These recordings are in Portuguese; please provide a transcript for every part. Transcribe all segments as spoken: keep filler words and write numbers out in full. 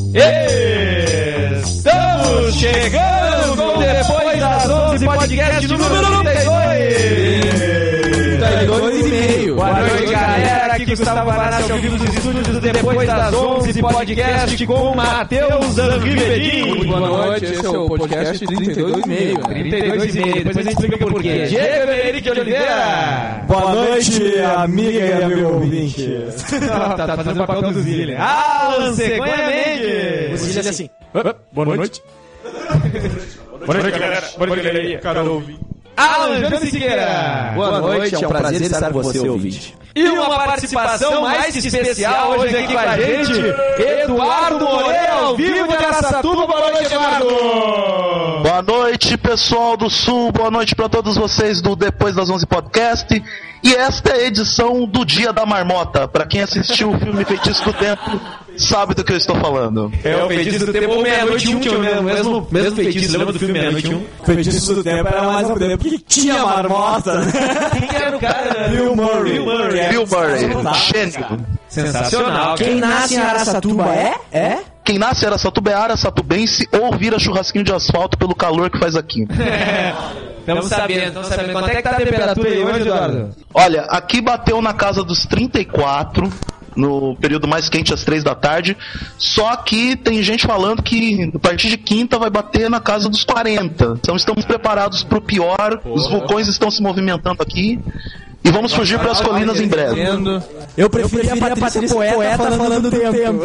Estamos chegando com Depois das onze, podcast número trinta e dois. trinta e dois e meio. Boa noite, galera. Aqui Gustavo Banassi ao vivo dos estúdios do Depois das onze, podcast com Matheus Anrivedinho. Muito boa noite, esse é o podcast trinta e dois e meio. trinta e dois e meio, depois a gente explica por quê. Diego Henrique Oliveira. Boa noite, amiga e amigo ouvinte. Tá fazendo o papel do Zilli. Alan Cegonha Mendes. O Zilli é assim. Boa noite. Boa noite, galera. Boa noite, galera. Cara ouvinte. Alan Jânio Siqueira. Boa noite, é um prazer estar com você, ouvinte. E uma participação mais especial hoje aqui com a gente, Eduardo Moreira, ao vivo de Araçatuba. Boa noite, Eduardo! Boa noite, pessoal do Sul, boa noite para todos vocês do Depois das onze Podcast. E esta é a edição do Dia da Marmota. Para quem assistiu o filme Feitiço do Tempo, sabe do que eu estou falando. É o Feitiço do Tempo ou Meia-Noite um, que é o mesmo, mesmo, mesmo feitiço. Lembra do filme Meia-Noite um? Feitiço do Tempo era mais um tempo, porque tinha marmota. Quem era o cara? Bill Murray. Bill Murray. Bill Murray, gênio. Sensacional. Quem nasce em Araçatuba é? É? Quem nasce em Araçatuba é araçatubense ou vira churrasquinho de asfalto pelo calor que faz aqui. Estamos sabendo, estamos sabendo. Quanto é que tá a temperatura aí hoje, Eduardo? Olha, aqui bateu na casa dos trinta e quatro, no período mais quente, às três da tarde. Só que tem gente falando que a partir de quinta vai bater na casa dos quarenta. Então estamos preparados para o pior. Porra. Os vulcões estão se movimentando aqui. E vamos fugir para as colinas em breve. Eu preferia a Patrícia Poeta, poeta falando, falando do tempo. tempo.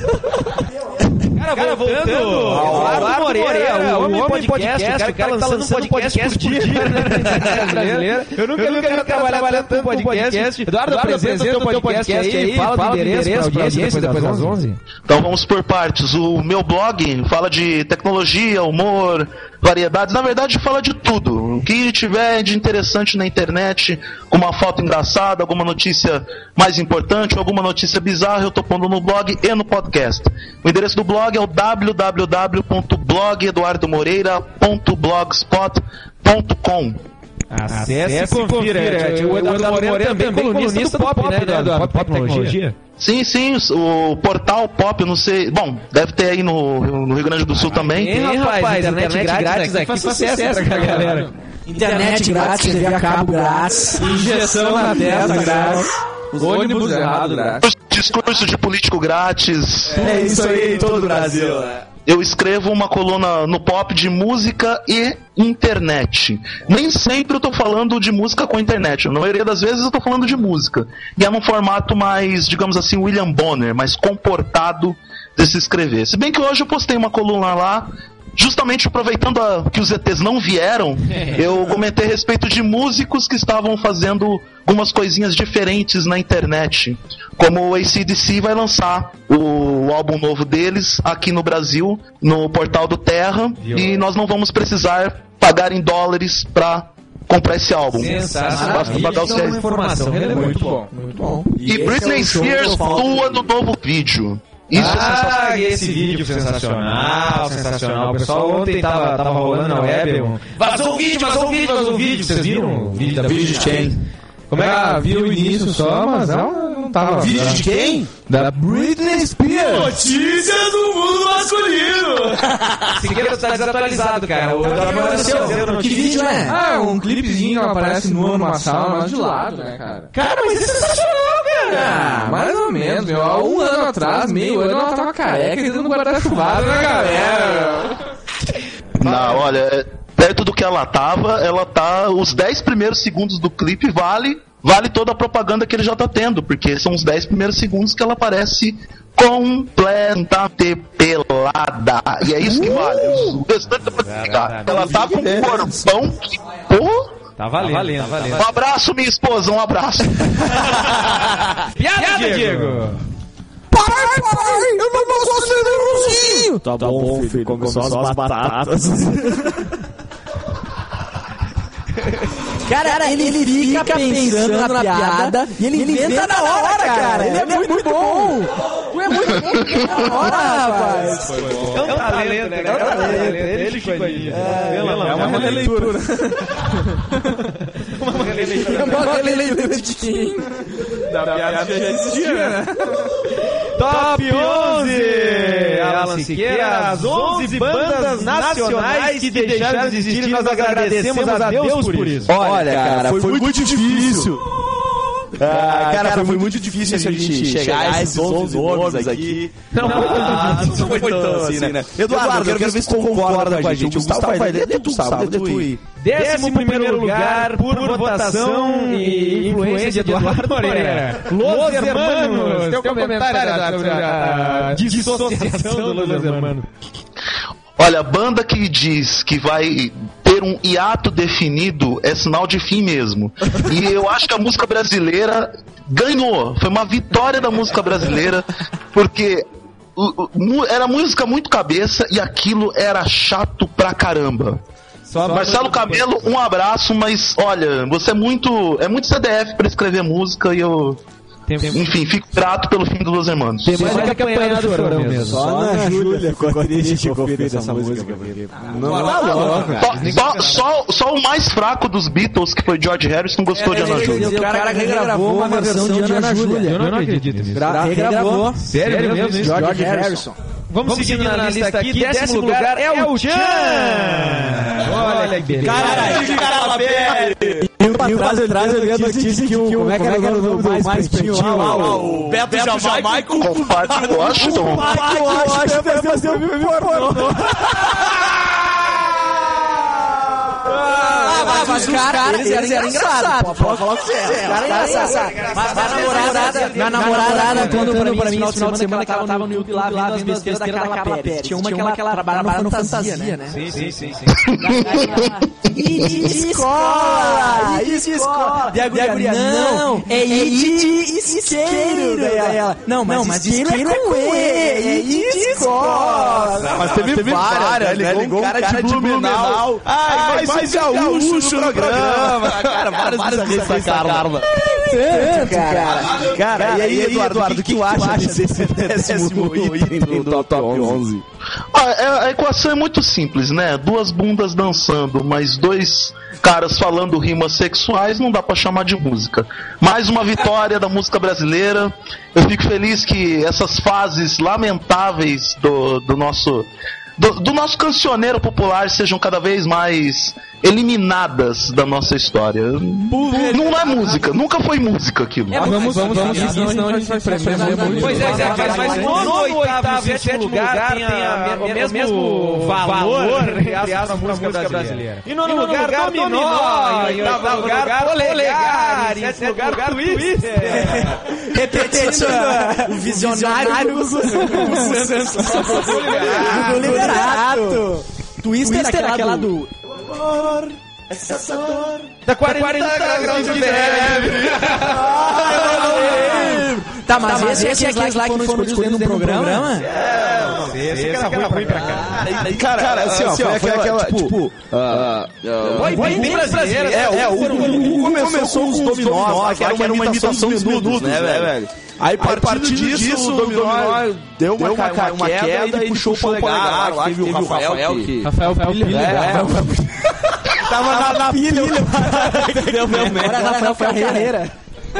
Cara, cara, voltando ao Eduardo Moreira, o homem podcast, o cara que tá lançando um podcast por dia brasileira. Eu nunca vi o cara trabalhar tanto com podcast. Eduardo, apresenta o teu podcast aí, fala do endereço pra audiência depois das onze. Então vamos por partes. O meu blog fala de tecnologia, humor, variedades. Na verdade, fala de tudo. O que tiver de interessante na internet, com uma foto engraçada, alguma notícia mais importante, alguma notícia bizarra, eu tô pondo no blog e no podcast. O endereço do blog é o w w w ponto blog eduardo moreira ponto blogspot ponto com. Acesse e confira. O Eduardo Moreira também colunista do Pop, né, Eduardo? Pop Tecnologia. Sim, sim, o portal Pop, eu não sei... Bom, deve ter aí no, no Rio Grande do Sul ah, também. Tem, rapaz, internet, internet grátis aqui faz sucesso, cara, galera. Internet grátis, T V a cabo grátis, injeção na testa grátis, os ônibus errados grátis. Discurso de político grátis. É isso aí em todo o Brasil. Eu escrevo uma coluna no Pop de música e internet. Nem sempre eu tô falando de música com internet. Na maioria das vezes eu tô falando de música. E é num formato mais, digamos assim, William Bonner, mais comportado de se escrever. Se bem que hoje eu postei uma coluna lá, justamente aproveitando a, que os E Tês não vieram, eu comentei a respeito de músicos que estavam fazendo algumas coisinhas diferentes na internet. Como o A C D C vai lançar o, o álbum novo deles aqui no Brasil, no portal do Terra, e nós não vamos precisar pagar em dólares pra comprar esse álbum. Basta pagar os reais. Informação relevante. Muito bom, muito bom. E, e Britney Spears atua no novo vídeo. Isso ah, é sensacional. Esse vídeo sensacional, sensacional. O pessoal ontem tava, tava rolando na web. Um... Vazou o vídeo, vazou o vídeo, vazou o vídeo. Vocês viram o vídeo da Britney Spears? Como é que ah, viu o início só, mas ela não tava... Vídeo de quem? Da Britney Spears. Notícias do mundo masculino. Siqueira tá desatualizado, cara. O apareceu. Que vídeo é? Ah, um clipezinho, ela aparece nua numa sala, mas de lado, né, cara? Cara, mas isso é sensacional, cara. Ah, mais ou menos, meu. Há um ano atrás, meio ano, ela tava careca e dando guarda-chuvada na galera. Não, olha... Perto do que ela tava, ela tá... Os dez primeiros segundos do clipe vale, vale toda a propaganda que ele já tá tendo, porque são os dez primeiros segundos que ela aparece completamente pelada. E é isso que vale. O restante é pra ficar. Ela tá com um corpão que... Pô... Tá valendo, tá valendo, tá valendo. Um abraço, minha esposa, um abraço. Piada, Piada, Diego! Pai, pai, eu não posso ser nervosinho! Tá, tá bom, filho, come só as batatas. Cara, cara, ele, ele fica, fica pensando, pensando na piada e ele, ele inventa na hora, hora, cara. Ele é, ele é muito, muito bom. Tu é muito bom na hora, rapaz. É um talento, né? É um talento. Ele ficou aí. É uma releitura. Uma releitura. Uma releitura de quem? Da piada que já existia, né? Top onze! Alan Siqueira, as onze bandas nacionais que deixaram de existir, nós agradecemos a Deus por isso. Olha, cara, foi, foi muito difícil. Ah, cara, cara, foi muito difícil a gente chegar a esses onze nomes aqui. Não, ah, não foi tão assim, né? Eduardo, eu quero ver se tu concorda com a gente. O Gustavo vai ler, tu, Gustavo, lê tu aí. Décimo primeiro lugar, por votação e influência de Eduardo Moreira. Los Hermanos. Teu comentário sobre a dissociação do Los Hermanos. Olha, a banda que diz que vai ter um hiato definido é sinal de fim mesmo. E eu acho que a música brasileira ganhou. Foi uma vitória da música brasileira, porque era música muito cabeça e aquilo era chato pra caramba. Marcelo Camelo, um abraço, mas olha, você é muito, é muito C D F pra escrever música e eu... Enfim, fico grato pelo fim dos Los Hermanos. Tem mais que apanhar do Chorão mesmo. Só na Júlia, quando a gente ficou dessa música. Não, não, só, só, só o mais fraco dos Beatles, que foi George Harrison, gostou de Ana Júlia. O cara regravou uma versão de Ana Júlia. Eu não acredito nisso. Regravou. Sério mesmo? George Harrison. Vamos, Vamos seguindo na lista aqui. Décimo lugar é o Tchan. Olha que beleza. Caralho, caralho, e um atrás, atrás eu li a notícia que o... Como é que era o nome do mais pretinho lá? O Beto Jamaica. O Fábio Washington. O Fábio Washington vai fazer o filme pornô. Ah, mas os caras, eles eram engraçados. Pode falar o que você é. Mas minha namorada contou pra mim no final de semana que ela tava no YouTube lá vendo as besteiras daquela Pérez. Tinha uma que ela trabalhava no Fantasia, né? Sim, sim, sim. E de escola! E de escola! E a guria, não, é I de isqueiro! Daí ela, não, mas isqueiro é com E, é I de escola! Mas teve várias, né? Ligou um cara de Blumenau. Ai, mais gaúcho no programa! Cara, várias vezes essa Carla. Tanto, cara! Cara, e aí, Eduardo, o que tu acha desse décimo item do top onze? Ah, a equação é muito simples, né? Duas bundas dançando, mas dois caras falando rimas sexuais, não dá pra chamar de música. Mais uma vitória da música brasileira. Eu fico feliz que essas fases lamentáveis do, do nosso do, do nosso cancioneiro popular sejam cada vez mais eliminadas da nossa história. Não é música, nunca foi música aquilo. É, vamos, vamos, vamos, seguir, senão a gente vai precisar muito. Pois é, mas, mas no oitavo e sétimo lugar tem a, o mesmo, mesmo valor entre a música brasileira. E no nono lugar, Dominó, em oitavo lugar, Polegar, em sétimo lugar, Twister. Repetindo, o visionário do Liberato. Twister é aquela do... Amor, essa dor... Da quarenta graus de neve. Tá, mas, mas esse é aqueles lá que foram escolhidos no programa? É, esse que era ruim pra cá. Cara, cara, assim, ó, foi aquela, tipo... Foi bem brasileira. É, o começou com os dominós, que era uma imitação dos menudos, né, velho? Aí, a partir disso, o Dominó deu uma, uma, uma, uma queda e puxou o polegar lá, que teve o Rafael que... Rafael Pilha. Tava na, na pilha. Deu meu merda. Era Rafael Ferreira.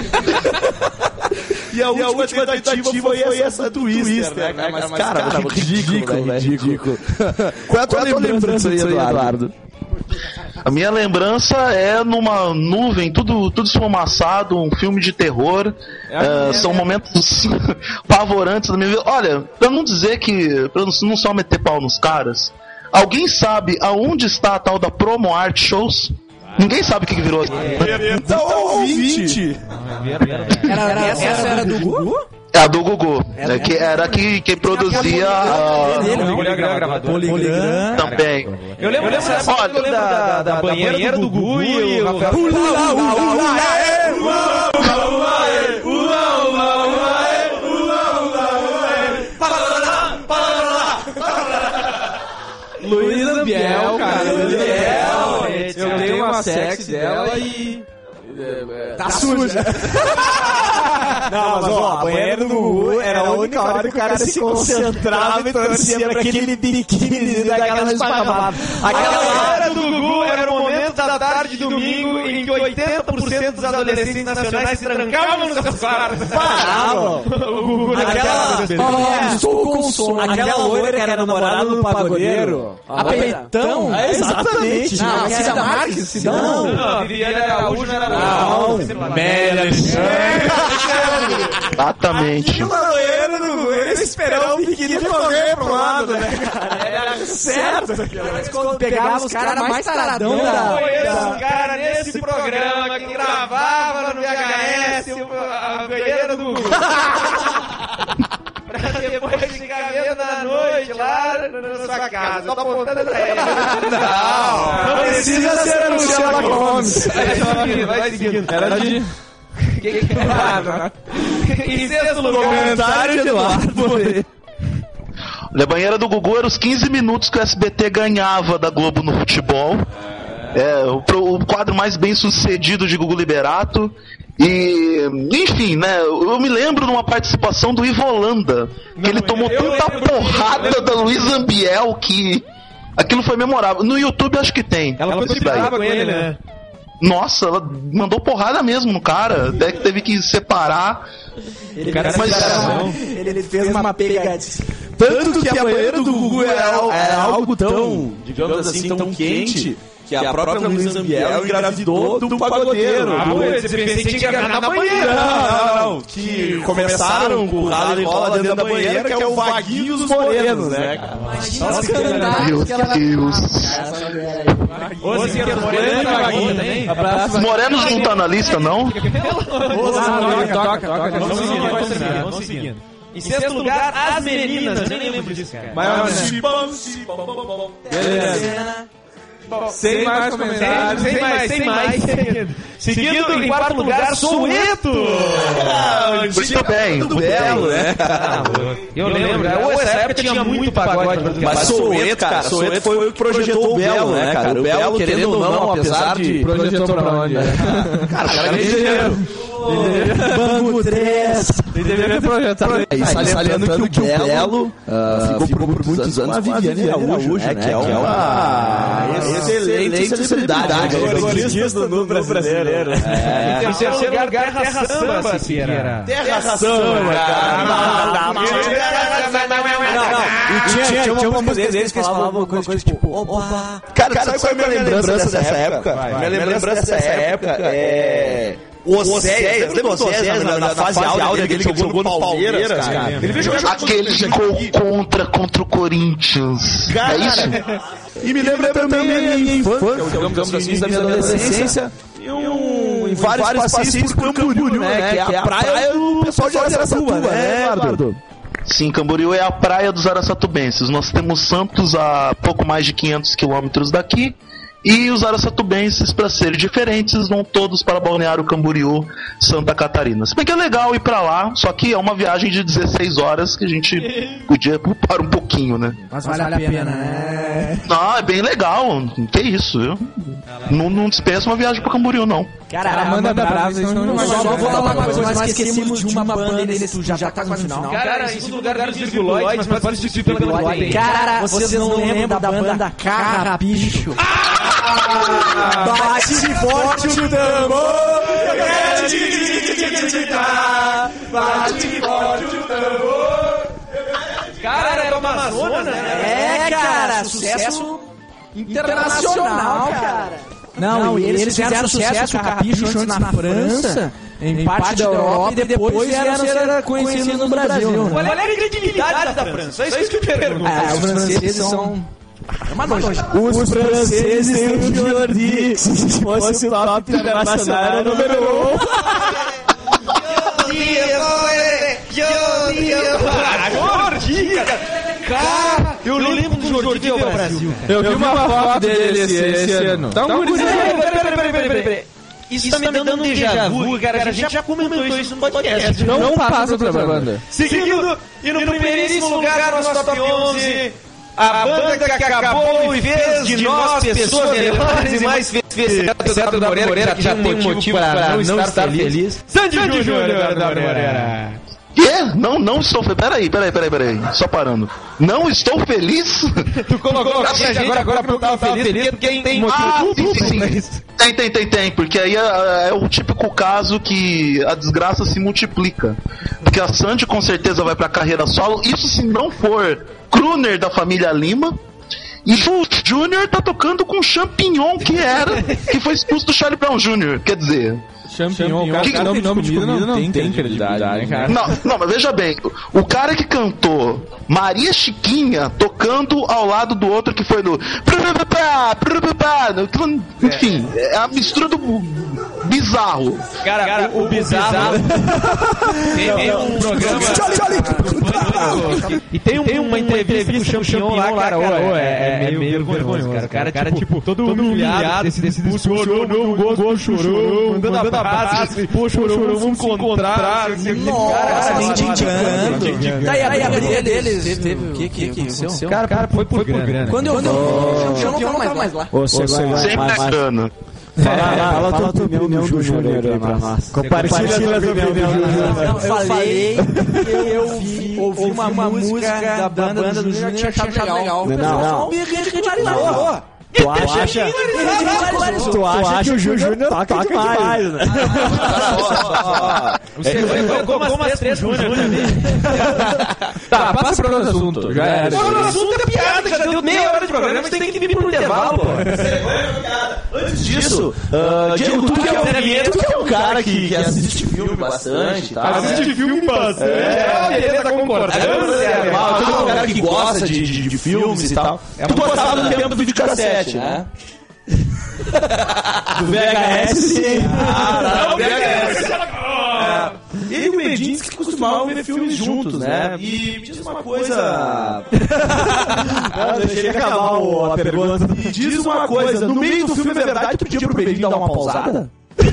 E a última, e a última tentativa foi, foi essa do Twister, né, cara? Mas, mas cara, cara ridículo, né? Ridículo. Qual é a tua lembrança aí, Eduardo? A minha lembrança é numa nuvem, tudo, tudo esfumaçado, um filme de terror. É, uh, são momentos pavorantes da minha vida. Olha, pra não dizer que... Pra não só meter pau nos caras, alguém sabe aonde está a tal da Promo Art Shows? Ninguém sabe o que, que virou aqui. Então, ouvinte! Era, era, essa era do Gugu? É a do Gugu, é, é, que era que, quem produzia a... Poligram também. Eu lembro dessa época, eu lembro da, da banheira do Gugu e o Rafael... Ula, ula, ula, Luísa Biel, cara, Luísa Biel. Eu tenho uma sexy dela e... Tá suja. Não, mas ó, a banheira do Gugu era a única hora que o cara se concentrava e torcia pra aquele biquíni daquela esparramada. Aquela hora do Gugu era o momento da tarde de domingo em que oitenta por cento dos adolescentes nacionais se trancavam nos seus quartos. Paravam. O Gugu Aquela, Estou com sono. Aquela loira que era namorada do pagodeiro. A Peitão? Exatamente. Não, a Cida Marques? Não. Não, Viviane Araújo não era não. Mela. Exatamente. loira do Goiânia esperando o biquíni correr pro lado, né, cara? Era certo. Mas quando pegava os caras mais taradão da... Eu conheço um cara nesse programa que gravava no V H S a banheira do Gugu. Pra depois ficar vendo na noite lá na sua casa. Tô apontando pra ele. Não, não precisa ser o Sherlock Holmes. Vai seguindo, vai seguindo. Era de... Que que é? Em sexto lugar, comentário de Eduardo. A banheira do Gugu era os quinze minutos que o S B T ganhava da Globo no futebol. É, o, o quadro mais bem sucedido de Gugu Liberato. E, enfim, né, eu me lembro de uma participação do Ivo Holanda, que não, ele tomou tanta lembro, porrada da Luísa Ambiel que aquilo foi memorável. No YouTube acho que tem. Ela foi brava com ele, né? Nossa, ela mandou porrada mesmo no cara, até que teve que separar. Ele, cara, mas, ele, ele fez uma pegadinha. Tanto que a banheira do Gugu era, era algo tão, digamos assim, tão quente, que a própria Luísa Ambiel engravidou do pagodeiro. Ah, você pensei que tinha engravidado na banheira. Não, não, que começaram com o ralo e rola dentro da banheira, que é o Vaguinho dos Morenos, né, cara? Nossa, que Meu Deus. Morenos não tá na lista, não? Toca, toca, vamos seguindo. Em sexto lugar, As Meninas. Eu nem lembro disso, cara. Beleza. Sem mais comentários. Sem mais, sem mais. Seguindo em quarto lugar, Soweto. Muito bem. Tudo belo, né? Eu lembro. Essa época tinha muito pagode. Mas Soweto, cara, Soweto foi o que projetou o Belo, né, cara? O Belo, querendo ou não, apesar de... Projetou pra onde? Cara, o cara é engenheiro. Banco três. Ele deveria projetar. Salientando que o Belo ficou por muitos anos com a Viviane Araújo, né? Que é uma excelente celebridade. No brasileiro. Em terceiro lugar, Terra Samba, Siqueira. Terra Samba, cara. E tinha uma música deles que eles falavam uma coisa tipo, opa. Cara, sabe qual é a minha lembrança dessa época? Minha lembrança dessa época é... O Océias, lembra do Océias na, na fase áurea dele que jogou no Palmeiras, cara? Ele veio jogar aquele jogou contra, contra o Corinthians. Cara, é isso? E me lembra também a minha infância, digamos assim, da minha adolescência, e um, em vários passeios por Camboriú, né? Que é a praia do pessoal de Araçatuba, né, Eduardo? Sim, Camboriú é a praia dos araçatubenses. Nós temos Santos a pouco mais de quinhentos quilômetros daqui. E os araçatubenses, para serem diferentes, vão todos para Balneário Camboriú, Santa Catarina. Se bem que é legal ir para lá, só que é uma viagem de dezesseis horas que a gente podia poupar um pouquinho, né? Mas vale a pena, né? Não, é bem legal. Que isso, eu não, não dispenso uma viagem para Camboriú, não. Cara, a Amanda Bravos, então só vou falar uma coisa, nós esquecemos de uma banda deles, tu já tá quase no final. Cara, em segundo lugar dos Virguloides, mas pode substituir pela Virguloide. Cara, vocês não lembram da banda Carrapicho? Bate forte o tambor, bate forte o tambor. Cara, era uma Amazonas, né? É, cara, sucesso internacional, cara. Não, e eles fizeram sucesso com o Carrapicho antes na França, em parte da Europa, e depois vieram ser conhecidos no Brasil. Qual é a credibilidade da França? É isso que eu pergunto. Ah, os franceses são... É uma noite. Os franceses têm o Jordi. Se fosse o top internacional, era o número um. Jordi, cara. Eu lembro do Jordi ao Brasil. Eu vi uma foto dele esse ano. Tá um gurizinho. Peraí, peraí, peraí, peraí. Isso, isso tá me dando um déjà vu, cara. A gente já comentou isso no podcast. Não, não passa pra banda. Seguindo, e no primeiríssimo lugar, nosso top onze... A banda que acabou e fez de nós pessoas melhores e mais felizes. Eduardo Moreira, que já tem um motivo para não estar feliz. Sandy Júnior, Eduardo Moreira. Quê? Não, não estou feliz. Peraí, peraí, peraí, peraí. Só parando. Não estou feliz? Tu colocou a gente agora, agora porque eu tava feliz, feliz porque tem, tem motivo ah, tudo, sim, sim, sim. Tem, tem, tem, tem. Porque aí é, é o típico caso que a desgraça se multiplica. Porque a Sandy com certeza vai pra carreira solo. Isso se não for crooner da família Lima. E o Júnior tá tocando com o Champignon, que era, que foi expulso do Charlie Brown Júnior Quer dizer... Champignon, o cara que nome, nome de comida, não, não tem credibilidade, cara. Não, não, mas veja bem, o cara que cantou Maria Chiquinha tocando ao lado do outro que foi do... Enfim, é a mistura do bizarro. Cara, cara o, o bizarro... tem, tem um programa... E tem, um, tem uma entrevista com o Champignon lá, cara, ó, é, é meio vergonhoso, cara. O cara, cara, tipo, todo humilhado desse discurso, chorou, não gosto, chorou, mandando a frase, pô, chorou, vamos se encontrar. Nossa, mendigando. Daí a briga deles teve o que que aconteceu? Cara, foi por grana. Quando eu não tava mais lá. Sempre é grana. Fala a tua opinião do Júnior aí pra nós. Compartilha a tua opinião do Júnior. Eu falei que eu ouvi uma música da banda do Júnior que achava legal. Não, não. Não. Tu acha, tu acha que o Júnior toca demais, né? Você vai como as três Júnior também. Tá, passa para outro assunto. Já era. O assunto é piada, já deu meia hora de programa, mas tem que vir pro intervalo, pô. Antes disso, Diego, tu que é um cara que assiste filme bastante, tá? Assiste filme bastante. É, beleza, concordamos. Tu é um cara que gosta de filmes e tal. Tu gostava do tempo do videocassete, né? Do V H S, sim. Ah, não, V H S. Ele e o Medins que costumavam ver filmes juntos, né? E me diz uma coisa... Não, deixa ele acabar a pergunta. Me diz uma coisa, no meio do filme, é verdade, tu pediu pro Medins dar uma pausada?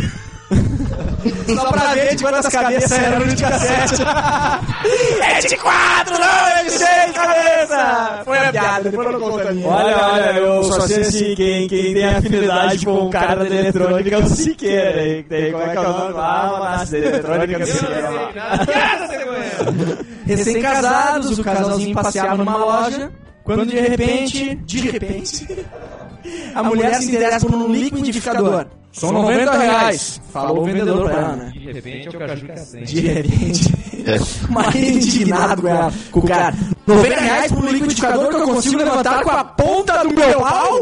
Só pra ver de quantas cabeças eram no videocassete. É de quatro, não, é de seis cabeças! Foi a piada, depois não conta a minha. Olha, olha, eu só sei se quem, quem tem afinidade com o cara da eletrônica é o Siqueira. Tem, como é que é o nome lá? Da eletrônica do Siqueira. Recém-casados, o casalzinho passeava numa loja, quando de repente, de repente, a mulher se interessa por um liquidificador. São noventa reais. Falou o vendedor pra ela, né? De repente é o Caju Cacete. De repente. Mas indignado com ela. Com o cara. noventa reais por um liquidificador que eu consigo levantar com a ponta do meu pau?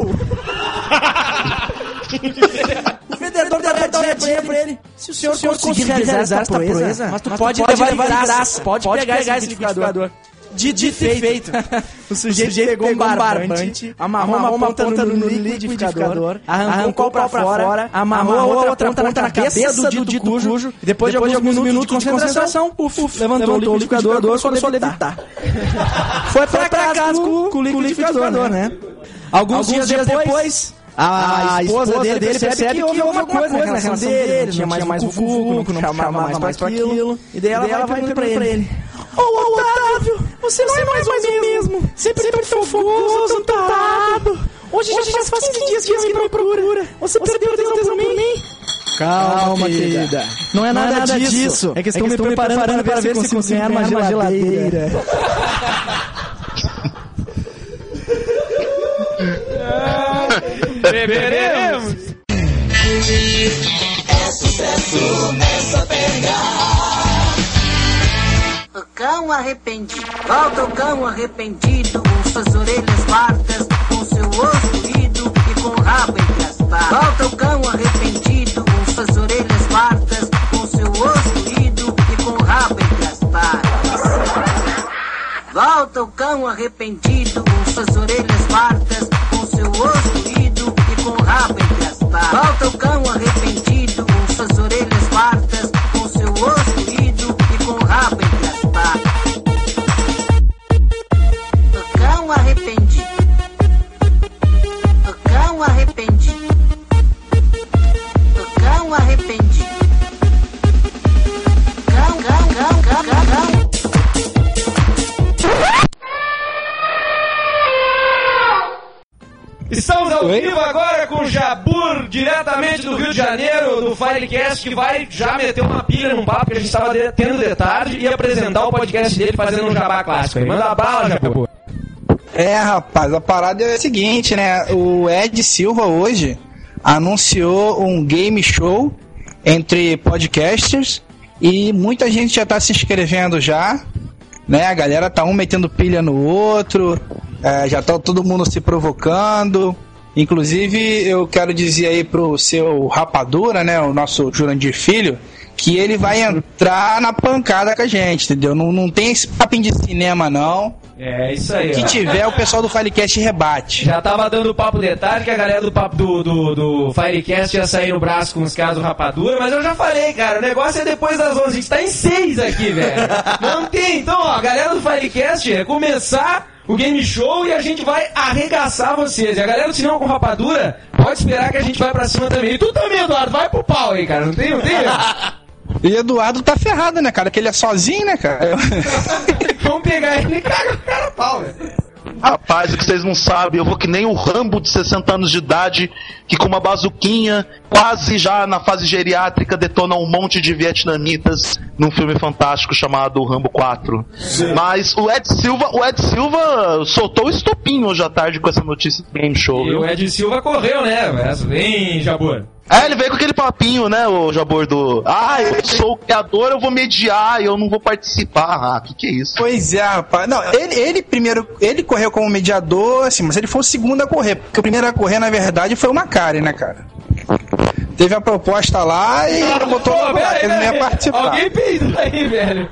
O vendedor deve dar dinheiro pra ele. Se o senhor, senhor conseguir realizar essa proeza, mas tu mas pode, pode levar de graça. Pode, pode pegar, pegar esse liquidificador. De, de feito. O sujeito, o sujeito pegou um barbante, amarrou uma, uma ponta, ponta no, no liquidificador, arrancou o copo pra fora, fora amarrou a outra, outra ponta, ponta na cabeça do dito, dito cujo, cujo, e depois, depois de alguns minutos de concentração, uf, uf, levantou, levantou o liquidificador e começou a levitar. Foi pra casa com, com o liquidificador, né? Alguns, alguns dias, dias depois... A, a esposa, esposa dele, dele percebe, percebe que houve alguma coisa na relação dele, não tinha mais, mais o Vucu, não chamava mais pra aquilo, e daí ela, ela vai perguntando pra ele: Ô, oh, Otávio, você não é mais, mais o mesmo, sempre, sempre tão fogoso, tentado. Hoje já faz, faz quinze dias que me procura, você perdeu a tesão por mim? Calma, querida, não é nada, não é nada disso. disso, é que estou, é que estou me preparando, preparando para ver se consigo ganhar uma geladeira. Beberemos! É sucesso, é só pegar. O cão arrependido, volta o cão arrependido, com suas orelhas fartas, com seu osso roído e com o rabo entre as patas. Volta o cão arrependido, com suas orelhas fartas, com seu osso roído e com o rabo entre as patas. Volta o cão arrependido, com suas orelhas fartas, com seu osso roído e com o rabo entre as patas. Volta o cão arrependido, com suas orelhas fartas, com seu osso roído e com o rabo entre as patas. O cão arrependido. O cão arrependido. O cão arrependido. Cão, cão, cão, cão, cão, cão. Estamos ao vivo agora com Jabur diretamente do Rio de Janeiro, do Filecast, que vai já meter uma pilha num papo que a gente estava de, tendo de tarde e apresentar o podcast dele fazendo um jabá clássico aí. Manda a bala, Jabu. É, rapaz, a parada é a seguinte, né? O Ed Silva hoje anunciou um game show entre podcasters e muita gente já tá se inscrevendo já, né? A galera tá um metendo pilha no outro, é, já tá todo mundo se provocando. Inclusive, eu quero dizer aí pro seu Rapadura, né? O nosso Jurandir Filho, que ele vai entrar na pancada com a gente, entendeu? Não, não tem esse papinho de cinema, não. É, isso aí. O que ó. tiver, o pessoal do Filecast rebate. Já tava dando papo de tarde que a galera do papo do, do, do Filecast ia sair no braço com os caras do Rapadura, mas eu já falei, cara, o negócio é depois das onze. A gente tá em seis aqui, velho. Não tem. Então, ó, a galera do Filecast é começar o game show e a gente vai arregaçar vocês. E a galera do Cinema com Rapadura pode esperar que a gente vai pra cima também. E tu também, Eduardo, vai pro pau aí, cara. Não tem, não tem? E Eduardo tá ferrado, né, cara? Que ele é sozinho, né, cara? Vamos pegar ele e caga o cara pau, velho. Rapaz, o que vocês não sabem, eu vou que nem o Rambo de sessenta anos de idade, que com uma bazuquinha, quase já na fase geriátrica, detona um monte de vietnamitas num filme fantástico chamado Rambo quatro. Sim. Mas o Ed Silva, o Ed Silva soltou o estopinho hoje à tarde com essa notícia do game show. E viu? o Ed Silva correu, né? Vem, Jabor. É, ele veio com aquele papinho, né, o Jabor do... Ah, eu sou o criador, eu vou mediar, eu não vou participar. Ah, que que é isso? Pois é, rapaz. Não, ele, ele primeiro, ele correu como mediador, assim, mas ele foi o segundo a correr, porque o primeiro a correr, na verdade, foi o Macari, né, cara? Teve a proposta lá e ele botou Pô, lá, pera, ele não ia participar. Alguém peidou aí, velho.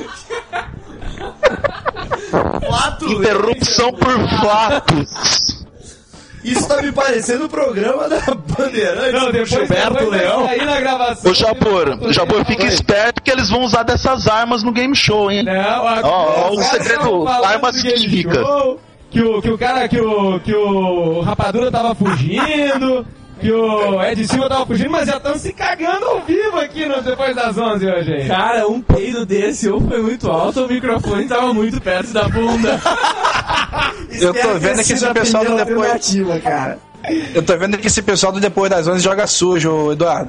Flato, Interrupção por flatos. Isso tá me parecendo o programa da Bandeirante. Não, depois, Gilberto depois Leão. Aí na gravação. Ô, Jabor, Jabor, fica esperto que eles vão usar dessas armas no game show, hein? Não, Ó, ó, o segredo, armas químicas. Que o, que o cara, que o, que o Rapadura tava fugindo, que o Ed Silva tava fugindo, mas já estão se cagando ao vivo aqui no Depois das onze hoje, hein? Cara, um peido desse ou foi muito alto ou o microfone tava muito perto da bunda. Eu tô vendo que esse pessoal do depois... cara. Eu tô vendo que esse pessoal do Depois das onze joga sujo, Eduardo.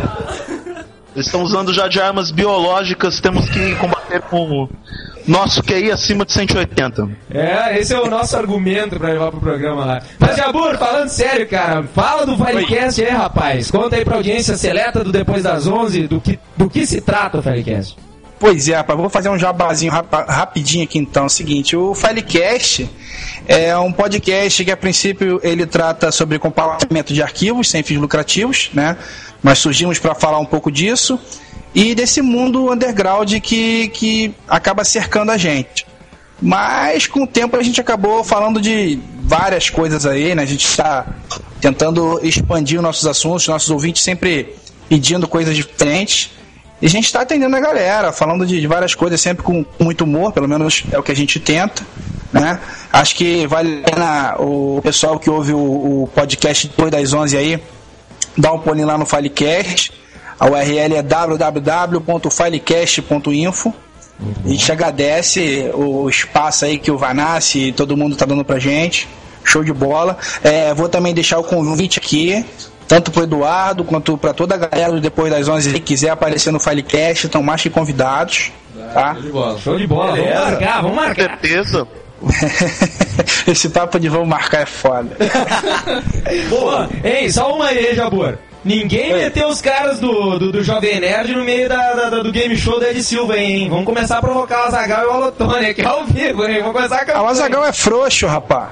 Eles estão usando já de armas biológicas, temos que combater com o nosso Q I acima de cento e oitenta. É, esse é o nosso argumento pra levar pro programa lá. Mas, Jabur, falando sério, cara, fala do Filecast aí, rapaz. Conta aí pra audiência seleta do Depois das onze, do que, do que se trata o Filecast. Pois é, rapaz, vou fazer um jabazinho rap- rapidinho aqui então. É o seguinte, o Filecast é um podcast que a princípio ele trata sobre compartilhamento de arquivos sem fins lucrativos, né? Nós surgimos para falar um pouco disso e desse mundo underground que, que acaba cercando a gente. Mas com o tempo a gente acabou falando de várias coisas aí, né? A gente está tentando expandir os nossos assuntos, nossos ouvintes sempre pedindo coisas diferentes. E a gente está atendendo a galera, falando de, de várias coisas, sempre com muito humor, pelo menos é o que a gente tenta, né? Acho que vale a pena o pessoal que ouve o, o podcast Depois das onze aí, dar um pulinho lá no Filecast. A U R L é w w w ponto filecast ponto info. A gente agradece o espaço aí que o Vanassi e todo mundo tá dando pra gente. Show de bola. É, vou também deixar o convite aqui, tanto pro Eduardo quanto pra toda a galera do Depois das onze que quiser aparecer no Filecast, estão mais que convidados. Tá? Show de bola, show de bola. Vamos marcar, vamos marcar. Certeza. Esse papo de vamos marcar é foda. Boa. Ei, só uma aí, Jabor. Ninguém Oi. meteu os caras do, do, do Jovem Nerd no meio da, da- do game show da Ed Silva, hein? Vamos começar a provocar o Azaghal e o Alotone aqui ao vivo, hein? Vamos começar com Ah, o Azaghal é frouxo, rapaz.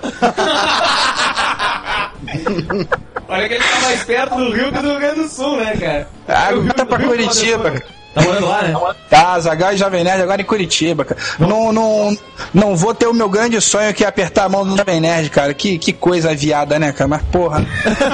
Olha que ele tá mais perto do Rio que do Rio Grande do Sul, né, cara? Ah, O Rio- tá pra o Rio- Curitiba. Tá morando lá, né? Tá, Zagal e Jovem Nerd agora em Curitiba, cara. Não, não, não vou ter o meu grande sonho que é apertar a mão do Jovem Nerd, cara. Que, que coisa viada, né, cara? Mas porra.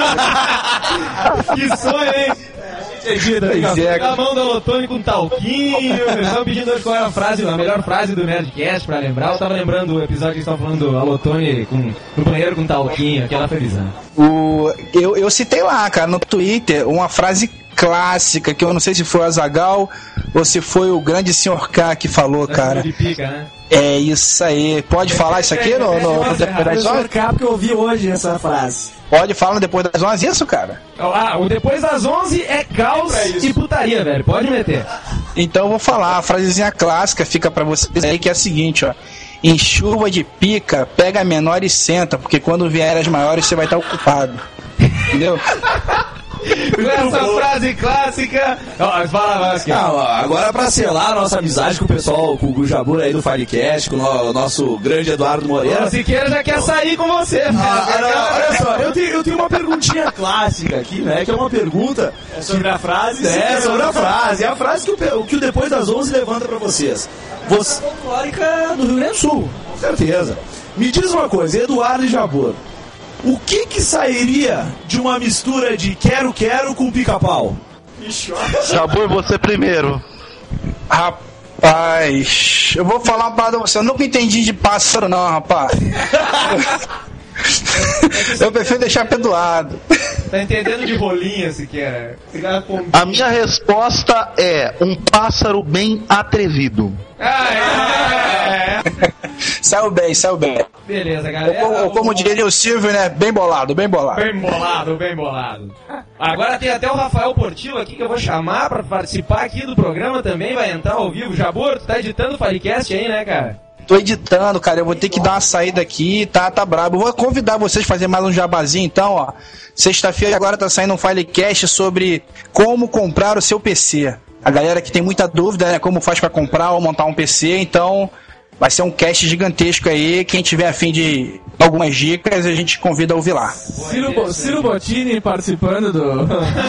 Que sonho, hein? Edita, Pois é, a mão do Alotone com talquinho. Eles estavam pedindo hoje qual era a frase, a melhor frase do Nerdcast pra lembrar. Eu tava lembrando o episódio que eles estavam falando do Alotone com, no banheiro com talquinho, aquela felizão. O, eu, eu citei lá, cara, no Twitter, uma frase clássica, que eu não sei se foi o Azaghal ou se foi o grande senhor K que falou, cara. De pica, né? É isso aí. Pode falar isso aqui no, no, no Depois das Onze? Porque eu ouvi hoje essa frase. Pode falar no Depois das Onze, isso, cara? Ah, o Depois das Onze é caos e putaria, velho. Pode meter. Então eu vou falar, a frasezinha clássica fica pra vocês aí, que é a seguinte, ó. Em chuva de pica, pega a menor e senta, porque quando vier as maiores você vai estar ocupado. Entendeu? Com essa frase clássica. Ó, fala, Vasco. Não, agora pra selar a nossa amizade com o pessoal, com o Jabur aí do Filecast, com o nosso grande Eduardo Moreira. O Siqueira já quer sair com você. Ah, não, olha só, eu tenho, eu tenho uma perguntinha clássica aqui, né? Que é uma pergunta. É sobre a frase? É, sobre a frase. É a frase que o, que o Depois das Onze levanta pra vocês. Você... Folclórica do Rio Grande do Sul. Com certeza. Me diz uma coisa, Eduardo e Jabur. O que que sairia de uma mistura de quero-quero com pica-pau? Jabur, você primeiro. Rapaz, eu vou falar uma parada pra você. Eu nunca entendi de pássaro, não, rapaz. Eu prefiro deixar perdoado. Tá entendendo de rolinha, Siqueira? A minha resposta é um pássaro bem atrevido. Ah, é, é, é. Saiu bem, saiu bem. Beleza, galera. Ou, ou como diria o Silvio, né? Bem bolado, bem bolado. Bem bolado, bem bolado. Agora tem até o Rafael Portillo aqui que eu vou chamar pra participar aqui do programa também. Vai entrar ao vivo. Jabur, tu tá editando o Filecast aí, né, cara? Tô editando, cara, eu vou ter que dar uma saída aqui, tá, tá brabo. Eu vou convidar vocês a fazer mais um jabazinho, então, ó. Sexta-feira agora tá saindo um Filecast sobre como comprar o seu P C. A galera que tem muita dúvida, né, como faz pra comprar ou montar um P C, então vai ser um cast gigantesco aí. Quem tiver a fim de algumas dicas, a gente convida a ouvir lá. Ciro, Bo- Ciro Bottini participando do...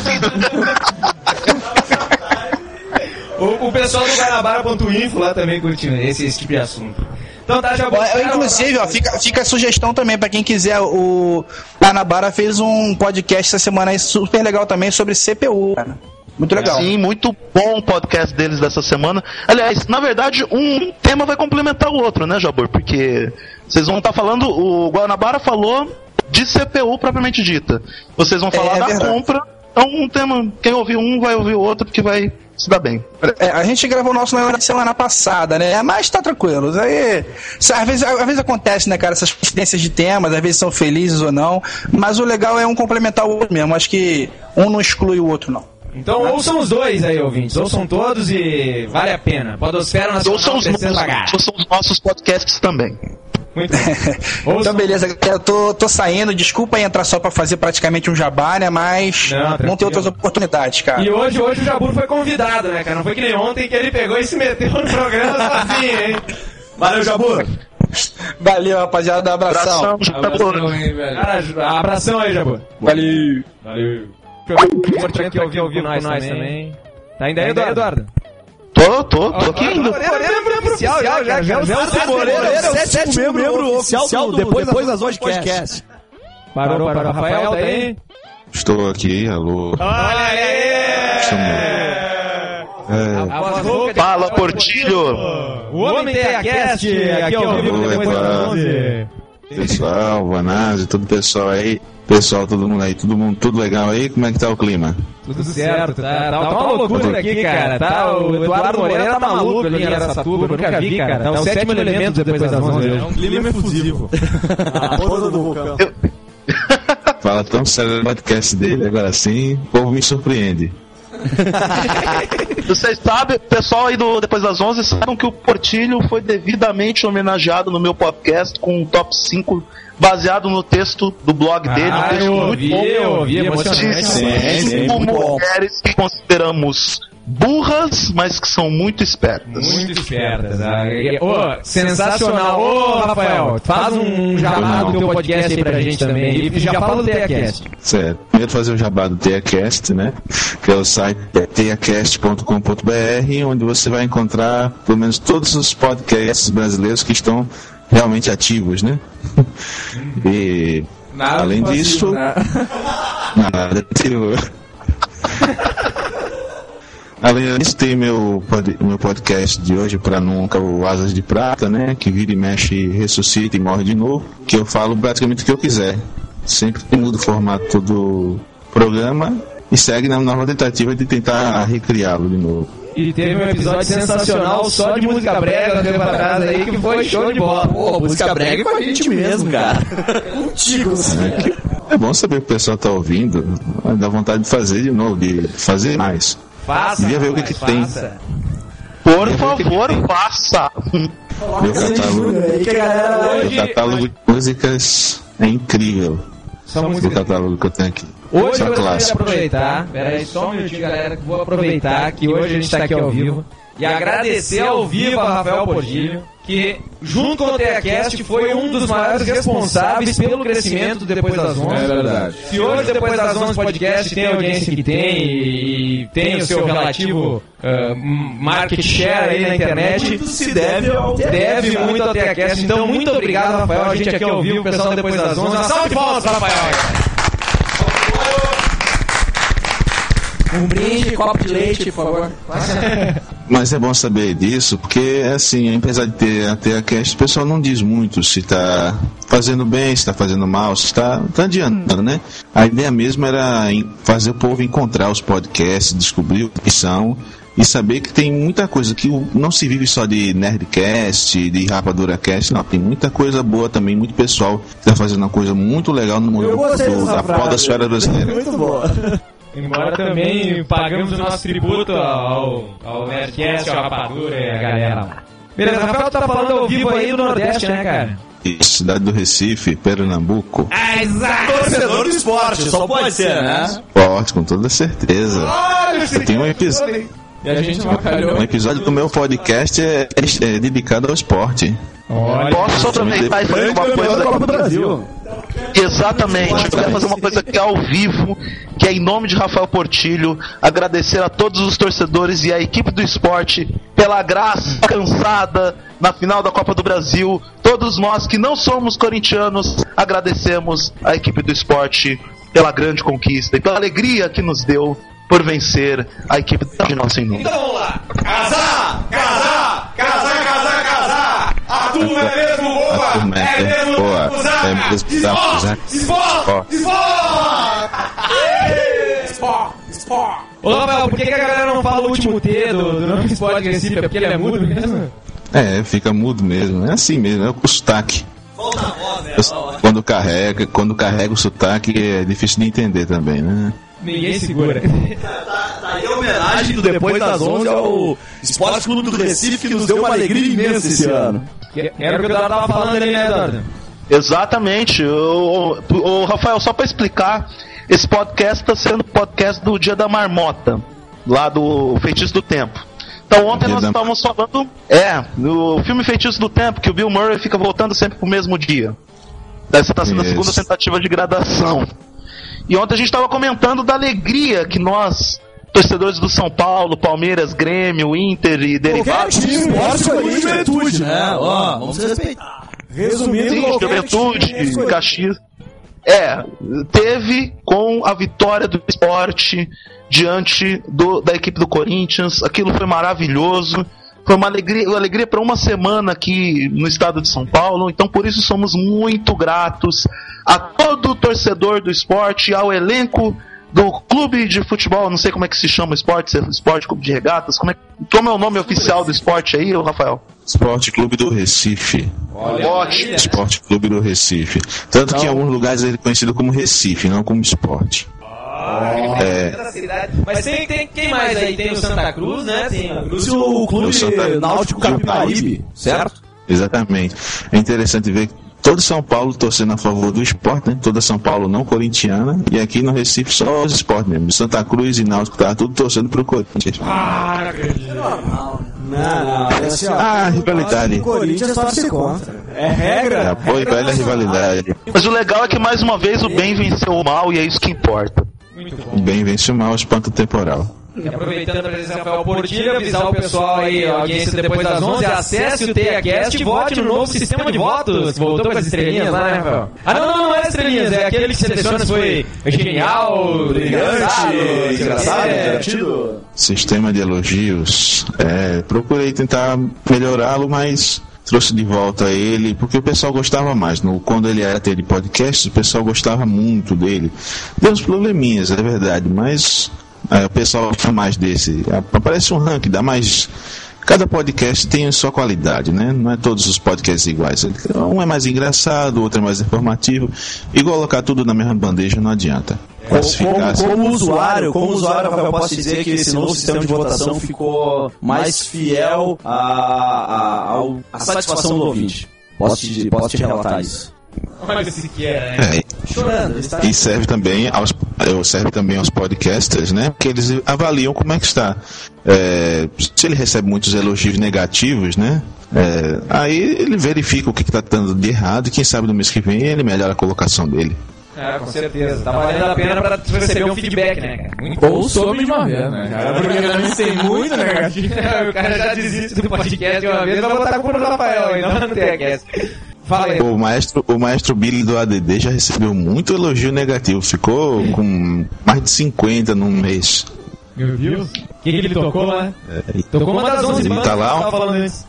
O, o pessoal do Guanabara ponto info lá também curtindo esse, esse tipo de assunto. Então tá, já vou... Inclusive, ó, fica, fica a sugestão também pra quem quiser. O Guanabara fez um podcast essa semana aí super legal também sobre C P U, cara. Muito legal. Sim, muito bom o podcast deles dessa semana. Aliás, na verdade, um tema vai complementar o outro, né, Jabur? Porque vocês vão estar falando... O Guanabara falou de C P U propriamente dita. Vocês vão falar é, é da verdade. compra. Então, um tema... Quem ouvir um vai ouvir o outro, porque vai... se dá bem. É, a gente gravou o nosso na semana passada, né? Mas tá tranquilo. Aí, às, vezes, às vezes acontece, né, cara, essas coincidências de temas, às vezes são felizes ou não. Mas o legal é um complementar o outro mesmo. Acho que um não exclui o outro, não. Então ouçam os dois aí, ouvintes. Ouçam todos e vale a pena. Podosfera Nacional Ouçam os, precisa nossos, pagar. ouçam os nossos podcasts também. Muito bem. Então, beleza, galera, eu tô, tô saindo. Desculpa aí entrar só pra fazer praticamente um jabá, né? Mas Não, vão tranquilo. ter outras oportunidades, cara. E hoje, hoje o Jabur foi convidado, né, cara? Não foi que nem ontem que ele pegou e se meteu no programa sozinho, hein? Valeu, Jabur! Valeu, rapaziada. Abração. Abração, Jabur. Abração, hein, velho. Cara, abração aí, Jabur. Valeu. Valeu. Deixa eu que ouvir, ouvir nós, nós também. Tá ainda aí, Eduardo? Tô, tô, tô aqui ainda. Moreira oficial já, já, já. Celso Moreira é o sétimo membro oficial do Depois das Onze Podcast. Parou, parou. Rafael, tá aí? Estou aqui, alô. Olha aí! É, Fala, Portilho. O Homem tem a cast, aqui ao vivo Oi, depois das Eduardo. onze. pessoal, Vanazzi, todo o pessoal aí. Pessoal, todo mundo aí, todo mundo, tudo legal aí? Como é que tá o clima? Tudo certo, tá, tá, tá uma loucura aqui, cara. Tá, o Eduardo Moreira tá maluco ali em Araçatuba, eu nunca vi, cara. Tá o sétimo elemento depois das onze. É um clima efusivo. A ponta do vulcão. Fala tão sério no podcast dele, agora sim, o povo me surpreende. Vocês sabem, pessoal aí do Depois das onze, sabem que o Portilho foi devidamente homenageado no meu podcast com um top cinco baseado no texto do blog dele. Ah, um texto eu muito ouvi, bom. eu ouvi, emocionante. Sim, sim, Cinco muito bom. mulheres que consideramos burras, mas que são muito espertas. Muito espertas. Ah, e- Ô, sensacional. Ô, Rafael, faz um jabá do teu podcast aí pra gente também. E já fala do TeaCast. Certo. Primeiro fazer o jabá do TeaCast, né? Que é o site teacast ponto com ponto b r, onde você vai encontrar pelo menos todos os podcasts brasileiros que estão realmente ativos, né? E Nada além passivo, disso, né? nada ativo. Além disso, tem meu, pod- meu podcast de hoje para nunca, o Asas de Prata, né? Que vira e mexe, ressuscita e morre de novo. Que eu falo praticamente o que eu quiser. Sempre mudo o formato do programa e segue na nova tentativa de tentar recriá-lo de novo. E teve um episódio sensacional só de música brega no tempo atrás aí, que foi show de bola. Pô, música brega é com a gente mesmo, cara. Contigo, assim. É bom saber que o pessoal tá ouvindo, dá vontade de fazer de novo, de fazer mais. Faça, Devia ver o que, que tem. Por favor, faça. Meu catálogo, meu catálogo de músicas é incrível. O catálogo que eu tenho aqui. Hoje só eu gostaria de clássicos. aproveitar, peraí só um minutinho, galera, que vou aproveitar que hoje a gente está aqui ao vivo e agradecer ao vivo a Rafael Portilho, que junto com o TeaCast foi um dos maiores responsáveis pelo crescimento do Depois das onze. É verdade. Se hoje o Depois das onze podcast tem a audiência que tem e tem o seu relativo uh, market share aí na internet, Muito se deve ao deve muito ao TeaCast. Então, muito obrigado, Rafael. A gente aqui ao vivo, o pessoal do Depois das onze. Uma salva de palmas, Rafael. Um brinde, copo de leite, por favor. Mas é bom saber disso, porque assim, apesar de ter a TeaCast, o pessoal não diz muito se está fazendo bem, se está fazendo mal, se está tá adiantando, né? A ideia mesmo era fazer o povo encontrar os podcasts, descobrir o que são e saber que tem muita coisa que não se vive só de Nerdcast, de RapaduraCast, não, tem muita coisa boa também, muito pessoal que está fazendo uma coisa muito legal no mundo do, da podosfera brasileira. Muito boa. Embora também pagamos o nosso tributo ao, ao Nerdcast, ao Rapadura e a galera lá. Beleza, Rafael tá falando ao vivo aí do Nordeste, né, cara? Cidade do Recife, Pernambuco. Ah, exato! Torcedor do esporte, só pode ser, né? Esporte, com toda certeza. Olha, Eu tenho um episódio. E a gente avacalhou. Um episódio do meu podcast é, é dedicado ao esporte. Olha, Posso aproveitar e fazer uma coisa da Copa do Brasil. Exatamente, eu quero fazer uma coisa aqui ao vivo, que é em nome de Rafael Portilho, agradecer a todos os torcedores e a equipe do esporte pela graça cansada na final da Copa do Brasil. Todos nós que não somos corintianos, agradecemos a equipe do esporte pela grande conquista e pela alegria que nos deu por vencer a equipe de nosso em nome. então vamos lá. Casar, casar, casar, casar, casar. A turma é mesmo boa. A turma é mesmo boa. É mesmo Esporte, esporte, esporte. Esporte. Ô, Rafael, por que, que a galera não fala o último T do, do nome Esporte Recife? É porque ele é mudo mesmo? É, fica mudo mesmo. É assim mesmo, é o sotaque. Quando carrega, quando carrega o sotaque é difícil de entender também, né? Ninguém segura. Tá, tá aí a homenagem do Depois das onze ao Esporte Clube do Recife, que nos deu uma alegria imensa esse ano. Era o que o Eduardo tava falando ali, né, Eduardo? Exatamente. O, o, o Rafael, só para explicar, esse podcast está sendo o podcast do Dia da Marmota, lá do Feitiço do Tempo. Então ontem nós estávamos falando, é, no filme Feitiço do Tempo, que o Bill Murray fica voltando sempre pro mesmo dia. Essa está sendo a segunda tentativa de gradação. E ontem a gente estava comentando da alegria que nós, torcedores do São Paulo, Palmeiras, Grêmio, Inter e derivados... Qualquer time, esporte ou juventude, né? Ó, vamos respeitar. Resumindo, Sim, Juventude, Caxias. É, teve com a vitória do esporte diante do, da equipe do Corinthians. Aquilo foi maravilhoso. Foi uma alegria, uma alegria para uma semana aqui no estado de São Paulo. Então, por isso, somos muito gratos a todo torcedor do esporte, ao elenco do clube de futebol. Não sei como é que se chama o esporte, esporte clube de regatas. Como é, como é o nome oficial do esporte aí, Rafael? Esporte Clube do Recife. Olha, Ótimo. Esporte Clube do Recife. Tanto que em alguns lugares ele é conhecido como Recife, não como esporte. É. Mas tem, tem quem mais aí? Tem o Santa Cruz, né? Tem a Cruz. O Clube O Santa- Náutico Capibaribe, certo? Exatamente. É interessante ver que todo São Paulo torcendo a favor do esporte, né? Toda São Paulo não corintiana, e aqui no Recife só os esportes mesmo. Santa Cruz e Náutico tá tudo torcendo pro Corinthians. Ah, não acredito. Não, não. É assim, ó, Ah, rivalidade. o Corinthians torce contra. É É, regra. apoio, velha rivalidade. Mas o legal é que mais uma vez o bem venceu o mal e é isso que importa. Muito bom. O bem vence o mal, espanto temporal. E aproveitando a presença do Rafael Portilho, avisar o pessoal aí, a audiência depois das onze, acesse o TeaCast e vote no novo sistema de votos. Voltou com as estrelinhas lá, né, Rafael? Ah, não, não, não é estrelinhas, é aquele que seleciona se foi genial, engraçado, engraçado, é, divertido. Sistema de elogios. É, procurei tentar melhorá-lo, mas trouxe de volta ele, porque o pessoal gostava mais. No, quando ele era ter de podcast, o pessoal gostava muito dele. Deu uns probleminhas, é verdade, mas é, o pessoal gosta mais desse. Aparece um ranking, dá mais. Cada podcast tem a sua qualidade, né? Não é todos os podcasts iguais. Um é mais engraçado, o outro é mais informativo. E colocar tudo na mesma bandeja não adianta. Como, como, como usuário, como usuário, eu posso dizer que esse novo sistema de votação ficou mais fiel à, à, à satisfação do ouvinte. Posso te, posso te relatar isso. Olha esse que é, né? É, Chorando, está... E serve também aos, serve também aos podcasters, né? Porque eles avaliam como é que está. É, se ele recebe muitos elogios negativos, né? É, aí ele verifica o que está dando de errado e quem sabe no mês que vem ele melhora a colocação dele. É, com certeza. Tá valendo a pena pra receber um feedback, né, cara? Muito Ou some de uma vez, né, cara? Porque também tem muito negativo. O cara já desiste do podcast de uma vez, vai botar a culpa no Rafael aí, não no T H S. Fala aí. O maestro, o maestro Billy do A D D já recebeu muito elogio negativo. Ficou com mais de cinquenta num mês. Meu Deus. O que, que ele tocou lá? É, Tocou uma das onze bandas tá lá, que tava falando antes.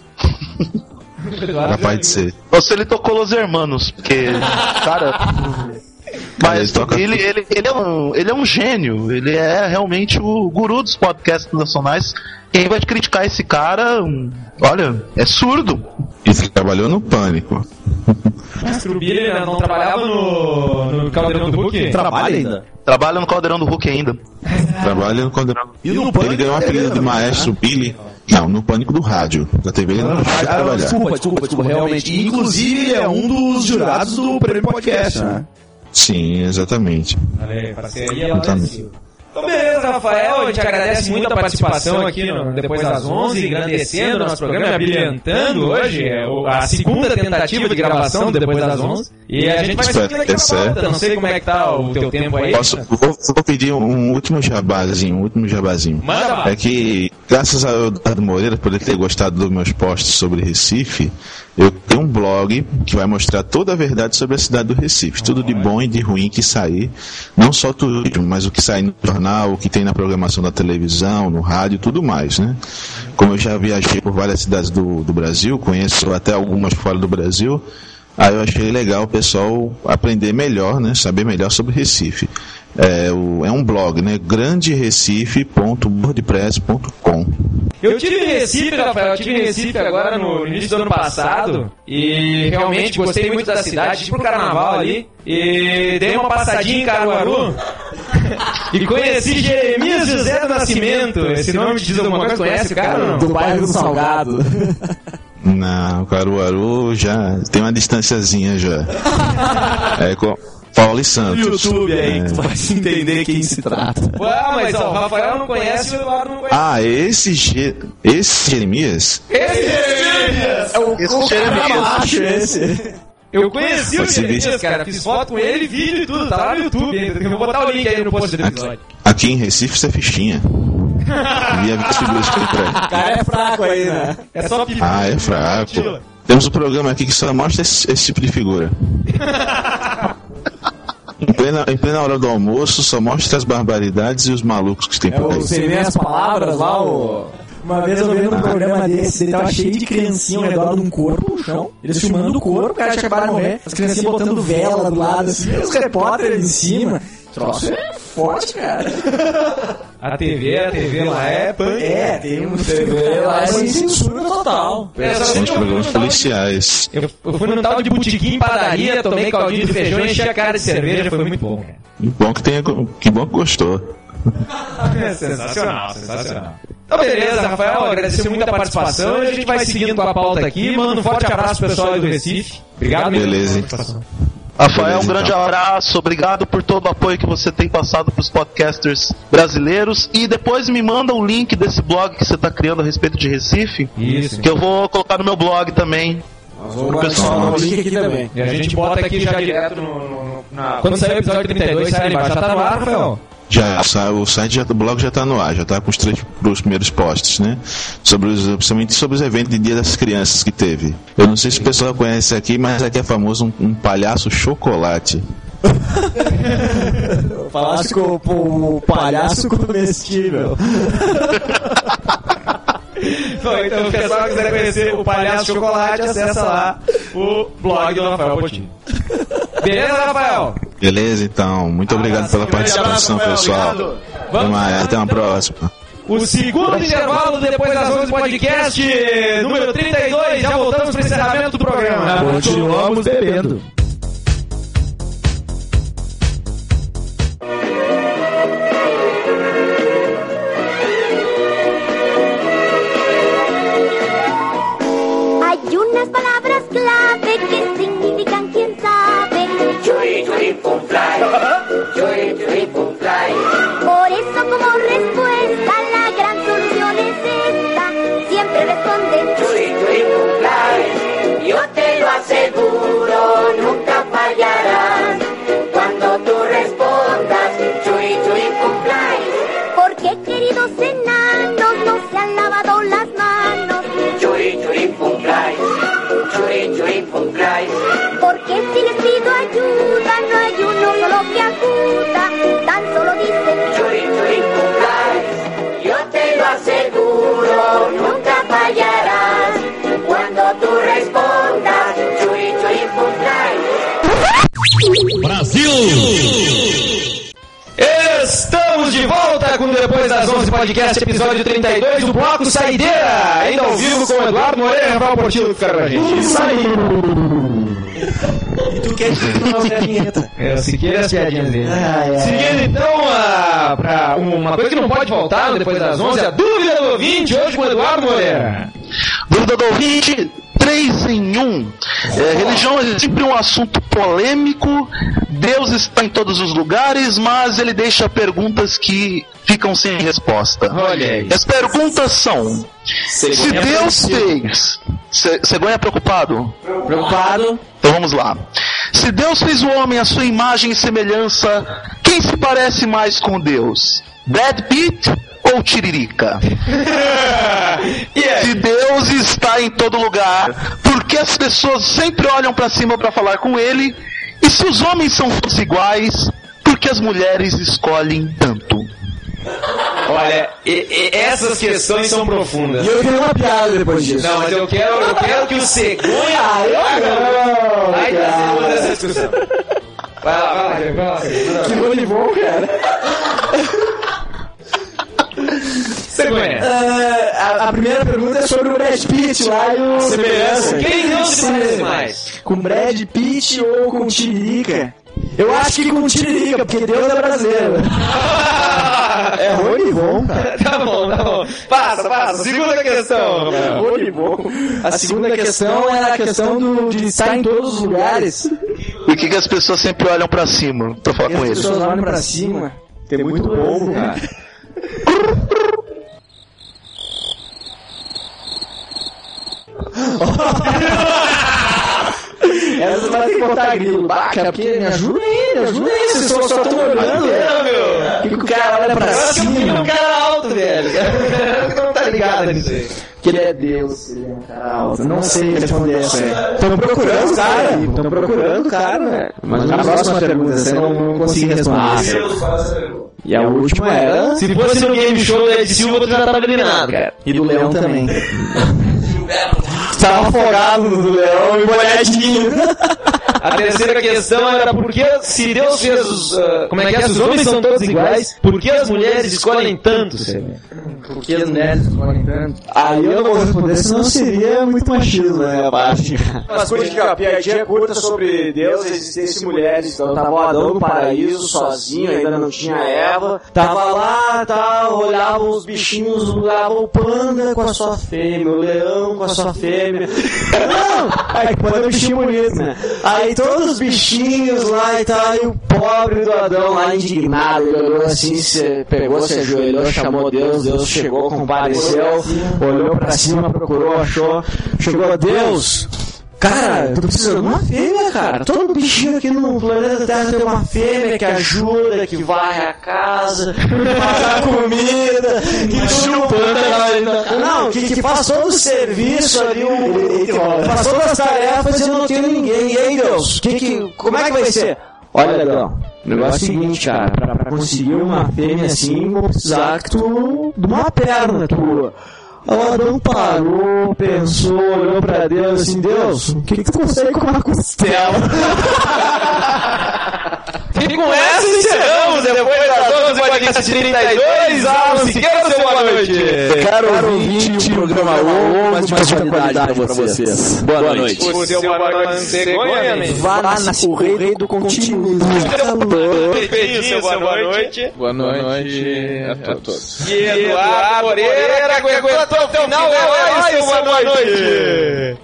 capaz de ser. Ou se ele tocou Los Hermanos, porque, cara... Mas Ele toca- ele, ele, ele, é um, ele é um gênio, ele é realmente o guru dos podcasts nacionais. Quem vai criticar esse cara, hum, olha, é surdo. E trabalhou no Pânico. Mas o Billy não trabalhava no, no Caldeirão do Hulk? Trabalha ainda. Trabalha no Caldeirão do Hulk ainda. Trabalha no Caldeirão. E no Ele Pânico ganhou o é apelido de mesmo, Maestro Billy. Não, no Pânico do rádio. Da T V ele não deixa Ah, trabalhar. desculpa, desculpa, desculpa, realmente. E, inclusive, é um dos jurados do Prêmio Podcast, né? Sim, exatamente. Valeu, parceria lá Exatamente. desse. Então, beleza, Rafael, a gente agradece muito a participação aqui no Depois das onze, engrandecendo o nosso programa, abrilhantando hoje é, o- a segunda tentativa de gravação do Depois das onze. E a gente vai seguindo aqui na pauta, não sei como é que tá o teu tempo aí. Posso, vou, vou pedir um, um último jabazinho, um último jabazinho. Manda lá. É que, graças ao Eduardo Moreira por ele ter gostado dos meus posts sobre Recife, eu tenho um blog que vai mostrar toda a verdade sobre a cidade do Recife. Tudo de bom e de ruim que sair. Não só turismo, mas o que sai no jornal, o que tem na programação da televisão, no rádio, tudo mais, né? Como eu já viajei por várias cidades do, do Brasil, conheço até algumas fora do Brasil, aí eu achei legal o pessoal aprender melhor, né? Saber melhor sobre Recife. É, o, é um blog, né? grande recife ponto wordpress ponto com. Eu tive em Recife, Rafael, eu tive em Recife agora no início do ano passado e realmente gostei muito da cidade, tive pro carnaval ali e dei uma passadinha em Caruaru e conheci Jeremias José do Nascimento. Esse nome te diz alguma coisa? Conhece o cara ou não? Do bairro do Salgado. Não, Caruaru já tem uma distanciazinha já. É com Paulo e Santos. YouTube aí, É. que tu vai entender quem se trata. Ah, mas ó, o Rafael não conhece e o Eduardo não conhece. Ah, esse, Ge- esse Jeremias? Esse Jeremias! É o, Esse o cheiro é cara meio- macho esse. Eu conheci o Pode ser Jeremias, visto. cara, fiz foto com ele, vídeo e tudo, tá lá no YouTube ainda. Eu vou botar o link aí no post do Aqui, episódio. aqui em Recife você é fichinha. Via vinte figuras que tem por aí. O cara é fraco aí, né? É só pipa. Ah, é fraco. Temos um programa aqui que só mostra esse, esse tipo de figura. Em plena, em plena hora do almoço, só mostra as barbaridades e os malucos que tem É por o aí. Sem Meias Palavras lá, o... Uma vez eu vi num programa desse, ele tava cheio de criancinha ao redor de um corpo no chão. Eles filmando o corpo, o cara tinha acabado de morrer. As criancinhas botando vela do lado, assim, os repórteres em cima. Troço é forte, cara. A T V, a T V lá é punk. É, tem um T V lá, é sem censura total. São os programas policiais. Eu, eu fui num tal de botequim, padaria, tomei caldinho de feijão e enchi a cara de cerveja, foi muito bom, cara. Que bom que, tenha, que bom que gostou. É sensacional, sensacional. Então beleza, Rafael, agradecer muito a participação e a gente vai seguindo com a pauta aqui. Manda um forte abraço pro pessoal aí do Recife. Obrigado mesmo Beleza, pela participação. Rafael, Beleza, um grande então. abraço, obrigado por todo o apoio que você tem passado para os podcasters brasileiros. E depois me manda o link desse blog que você está criando a respeito de Recife, Isso. que eu vou colocar no meu blog também. Vou pessoal o link aqui também. E a gente bota aqui já direto no... no- na... Quando sair o episódio trinta e dois, sai ali embaixo. Já tá no ar, Rafael? Já, sa- o site, já, o blog já está no ar, já está com os três os primeiros posts, né? Sobre os, principalmente sobre os eventos de Dia das Crianças que teve. Eu não sei se o pessoal conhece aqui, mas aqui é famoso um, um palhaço chocolate. Falasse com o palhaço comestível. Bom, então, se o pessoal quiser conhecer o Palhaço Chocolate, acessa lá o blog do Rafael Potinho. Beleza, Rafael? Beleza, então. Muito obrigado pela participação, pessoal. Até mais, até uma próxima. O segundo intervalo depois das onze podcast, número trinta e dois, já voltamos para o encerramento do programa. Continuamos bebendo. Hay unas palabras clave que significan quién sabe. Chui, chui, pum, fly. Chui, chui, pum, fly. Por eso como respuesta la gran solución es esta. Siempre responde chui, chui, pum, fly. Yo te lo aseguro, nunca fallarás. Cuando tú respondas chui, chui, pum, fly. Porque queridos enanos no se han lavado las manos. Chui, chui, pum, fly. Chui, chui, pum, fly. Porque si les pido ayuda no hay uno solo que acuda. Tan solo dicen chui, chui, pum, fly. Yo te lo aseguro, nunca fallarás. Cuando tú respondas chui, chui, pum, fly. Brasil! Estamos de volta com Depois das onze podcast, episódio trinta e dois, o bloco Saideira, ainda ao vivo com o Eduardo Moreira e Rafael Portillo que ficaram com a gente. Isso aí! E tu quer que tu não a vinheta? Eu segui as piadinhas dele. Ah, é. Seguindo então a, pra uma coisa que não pode faltar no Depois das onze, a dúvida do ouvinte, hoje com o Eduardo Moreira. Dúvida do ouvinte, três em um. É, religião é sempre um assunto polêmico. Deus está em todos os lugares, mas ele deixa perguntas que ficam sem resposta. Olha aí. As perguntas são: se Deus fez... Cegonha preocupado? Preocupado. Então vamos lá. Se Deus fez o homem à sua imagem e semelhança, quem se parece mais com Deus? Brad Pitt ou Tiririca? Se Deus está em todo lugar, por que as pessoas sempre olham para cima para falar com ele? E se os homens são todos iguais, por que as mulheres escolhem tanto? Olha, e, e, essas questões são profundas. E eu tenho uma piada depois disso. Não, mas eu quero, eu quero que o Cegonha... Ah, eu não, Vai cara. dar segunda essa discussão. Vai lá, vai lá, vai lá. Que bom de bom, cara. Cegonha. Uh, a, a primeira pergunta é sobre o Brad Pitt lá e o... Semelhança. Quem não se parece mais? Com Brad Pitt ou com Tiririca? Eu acho que com Tiririca, porque Deus é brasileiro. É ruim e bom, cara. Tá bom, tá bom. Passa, passa. Segunda questão. Ruim e bom. A segunda questão era a questão do, de estar em todos os lugares. E o que, que as pessoas sempre olham pra cima pra falar E com as eles? pessoas olham pra cima. É muito bom, cara. Essa vai ter que botar grilo. Bah, cara, porque me ajuda aí, me ajuda aí. Vocês só estão olhando, velho. Que o cara olha pra cima. Ele é um cara alto, velho. Não tá ligado nisso aí. Que ele é Deus, ele é um cara alto. Não sei responder essa aí. Estão procurando o cara, estão procurando o cara, velho. Mas a próxima pergunta, você não, não consegui responder. E a última era... Se fosse no game show do Ed Silva, tu já tava eliminado, cara. E do Leão também. Tava afogado no Leão e molhadinho. A terceira questão era por que, se Deus fez os... Uh, como é que é? Se os homens são todos iguais, por que as mulheres escolhem tanto, Sérgio? Por que as mulheres escolhem tanto? Aí eu não vou responder, senão seria muito machismo, né, a parte. Umas coisas que a piadinha curta sobre Deus, existência de mulheres. Então tava o Adão no paraíso, sozinho, ainda não tinha Eva. Tava lá, tal, olhava os bichinhos, olhava o panda com a sua fêmea, o leão com a sua fêmea. Não! Aí panda é um bichinho bonito, né? Aí todos os bichinhos lá e tal, e o pobre do Adão lá indignado, ele olhou assim, se pegou, se ajoelhou, chamou Deus, Deus chegou, compareceu, olhou pra cima, procurou, achou, chegou a Deus. Cara, eu tô precisando de uma fêmea, cara. Todo bichinho aqui no planeta Terra tem uma fêmea que ajuda, que varre a casa, que faz a comida, que chupa. Não, que, que faz todo o serviço ali, um, faz todas as tarefas e eu não tenho ninguém. E aí, Deus, que, que, como é que vai ser? Olha, Legal, o negócio é o seguinte, cara, pra, pra conseguir uma fêmea assim, vou precisar que tu, de uma perna tua. O Adão parou, pensou, olhou pra Deus assim, Deus, o que que tu consegue com uma costela? E com essa encerramos, depois das doze, podcast trinta e dois, Alan Siqueira, seu boa noite. Caro ouvinte, um programa longo, mas de muita qualidade pra vocês. Boa noite. O seu boa noite, cegonha, Vá lá na correio do continuo. Seu boa noite. Boa noite a todos. E Eduardo Moreira, que aguentou até o final, é seu boa noite.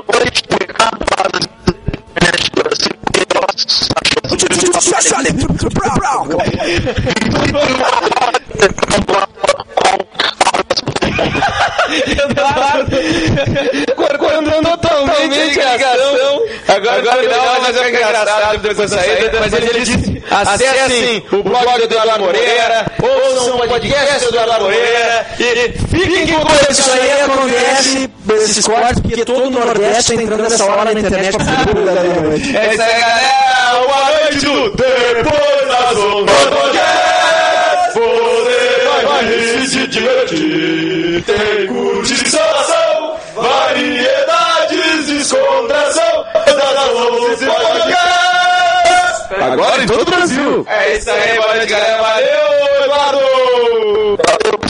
Cortando totalmente a ligação. Agora, agora ele dá mais uma engraçada depois da saída, mas ele disse: acessem o blog do Eduardo Moreira, ouçam o podcast do Eduardo Moreira e fiquem com Isso aí acontece, esses cortes, porque todo o Nordeste tá entrando nessa hora na internet pra fazer tudo, galera. É isso aí, galera. Boa noite do Depois das Ondas Podcast. Você vai se divertir. Tem curtição, variedades, descontração. Agora em todo o Brasil. É isso aí, boa noite, galera. Valeu, Eduardo.